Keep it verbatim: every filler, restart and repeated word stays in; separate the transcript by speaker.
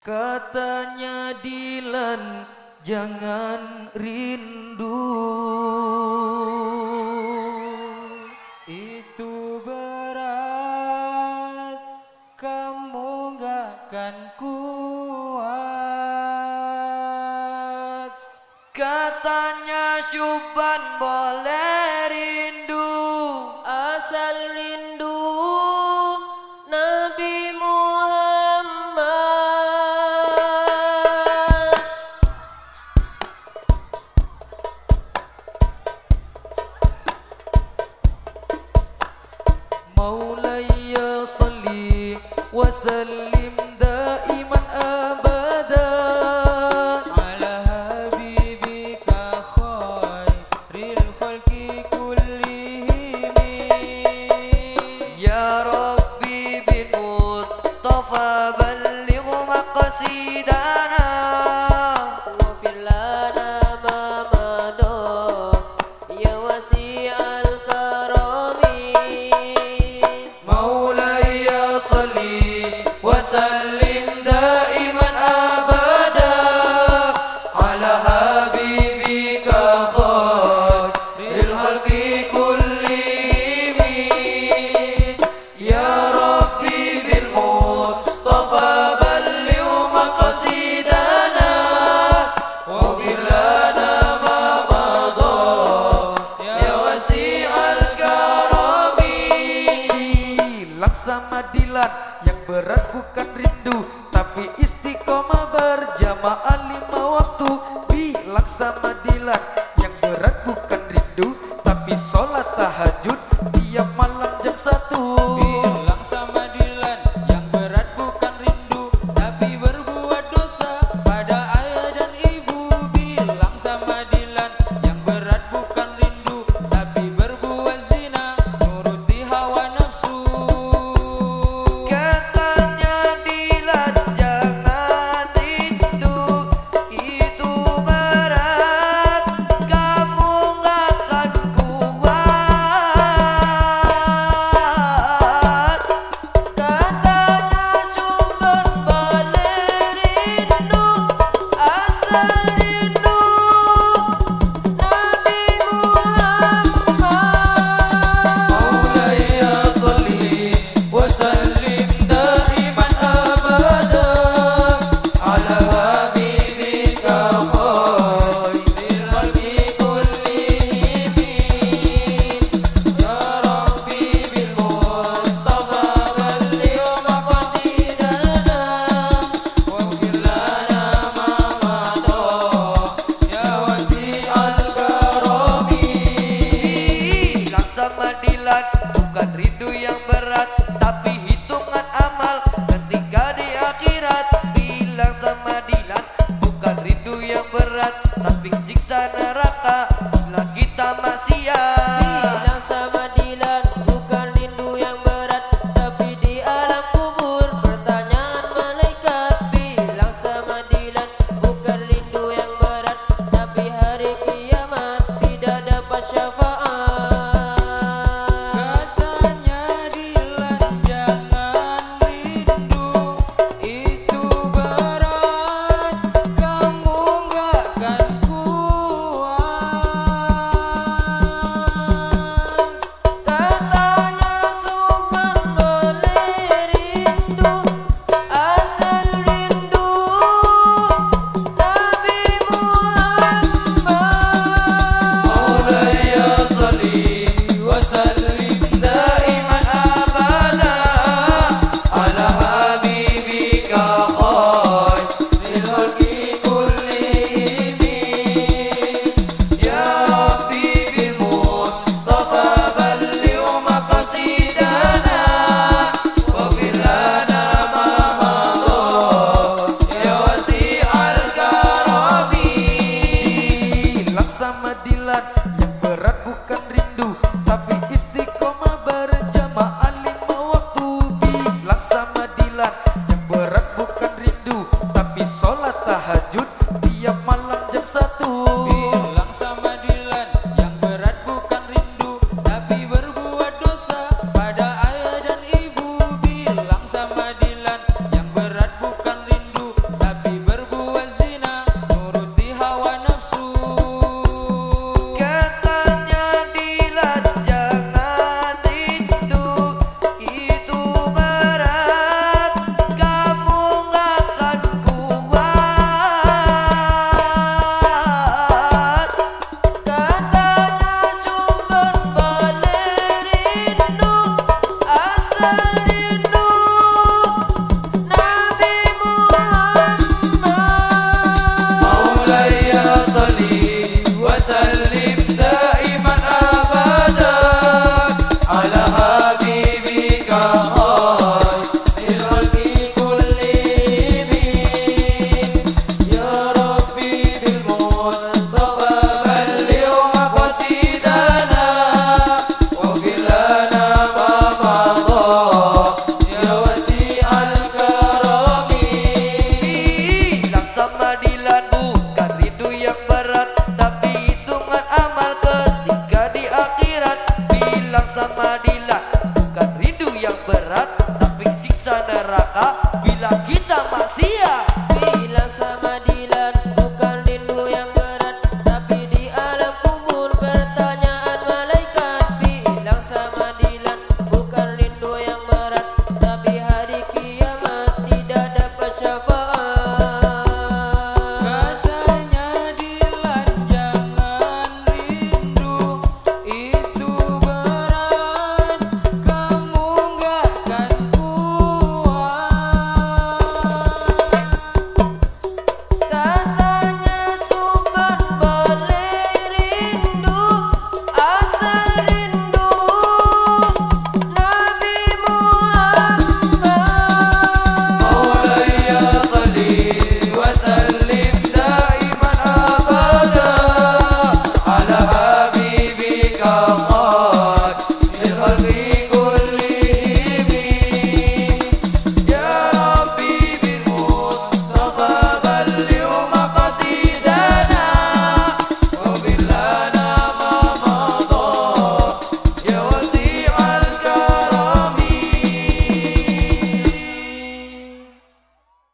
Speaker 1: Katanya Dilan jangan rindu,
Speaker 2: itu berat, kamu gak akan kuat.
Speaker 1: Katanya Syuban boleh rindu,
Speaker 3: asal rindu Nabi Muhammad.
Speaker 1: Maulaya salli wa sallim daiman abada
Speaker 2: Ala habibika khairil khalqi kullihim.
Speaker 1: Ya Rabbi bin Mustafa balligh maqsidana
Speaker 3: Waghfir lana ma madha ya wasi'al karami.
Speaker 1: Maulaya salli wa sallim daiman abada ala habibika khairil khalqi kullihim. Ya Rabbi bil Mustafa balligh maqsidana waghfir lana ma madha ya wasi'al karami. Laksana Dilan yang berat bukan rindu tapi istiqomah berjamaah lima waktu. Bilang sama Dilan yang berat bukan rindu tapi sholat tahajud tiap malam jam satu.
Speaker 2: Bilang sama Dilan yang berat bukan rindu tapi berbuat dosa pada ayah dan ibu. Bilang sama Dilan yang berat bukan rindu tapi berbuat zina nuruti hawa nafsu.
Speaker 1: Katanya Dilan jangan rindu, itu berat, kamu gak akan kuat.
Speaker 3: Katanya Syuban boleh rindu, asal rindu Nabi Muhammad.
Speaker 1: Maulaya salli wa sallim daiman abada ala habibika khairil khalqi kullihim. Ya Rabbi bil Mustafa balligh maqsidana waghfir lana ma madha ya wasi'al karami. Bilang sama Dilan bukan rindu yang berat tapi hitungan amal ketika di akhirat. Bilang sama Dilan bukan rindu yang berat tapi siksa neraka bila kita maksiat.
Speaker 3: Bilang sama Dilan bukan rindu yang berat tapi di alam kubur pertanyaan malaikat. Bilang sama Dilan bukan rindu yang berat tapi hari kiamat tidak dapat syafaat.
Speaker 2: Katanya Dilan jangan rindu, itu berat, kamu gak akan kuat.
Speaker 3: sama Dilan.